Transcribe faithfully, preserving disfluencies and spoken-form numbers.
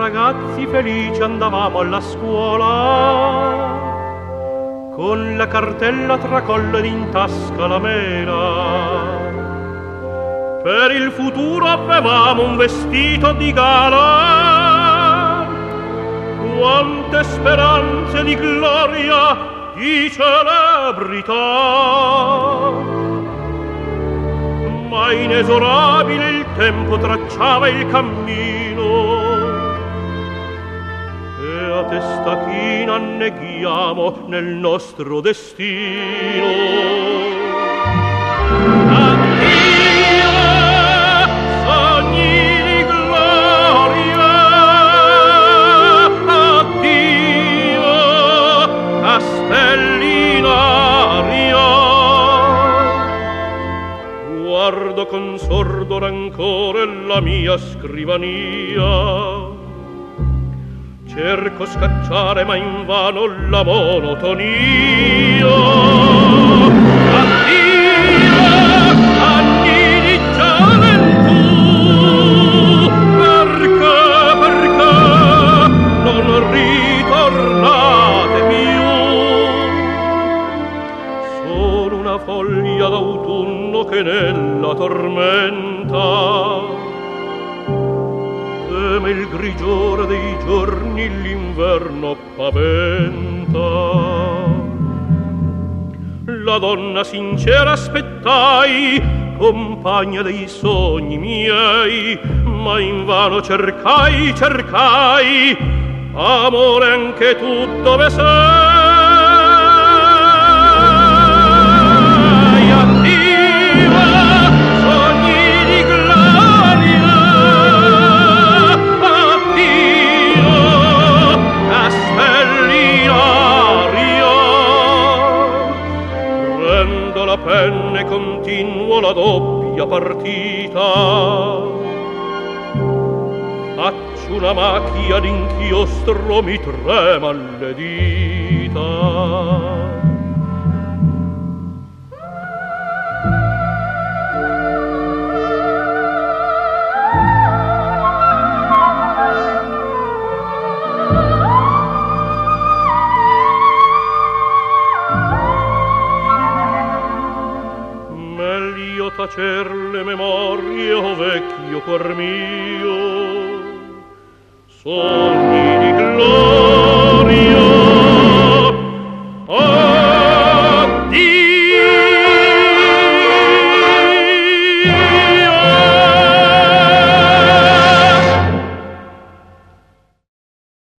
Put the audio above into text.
ragazzi felici andavamo alla scuola, con la cartella tracolla ed in tasca la mela. Per il futuro avevamo un vestito di gala, quante speranze di gloria, di celebrità. Ma inesorabile il tempo tracciava il cammino, e a testa china anneghiamo nel nostro destino. Addio, sogni di gloria, addio, castelli in aria. Guardo con sordo rancore la mia scrivania, cerco scacciare ma invano la monotonia. Addio, anni di gioventù, perché, perché non ritornate più? Sono una foglia d'autunno che nella tormenta teme il grigiore dei giorni, l'inverno paventa. La donna sincera aspettai, compagna dei sogni miei, ma invano cercai, cercai, amore anche tu dove sei? La penna e continuo la doppia partita, faccio una macchia d'inchiostro, mi treman le dita. Tacer le memorie, o vecchio cuor mio, sono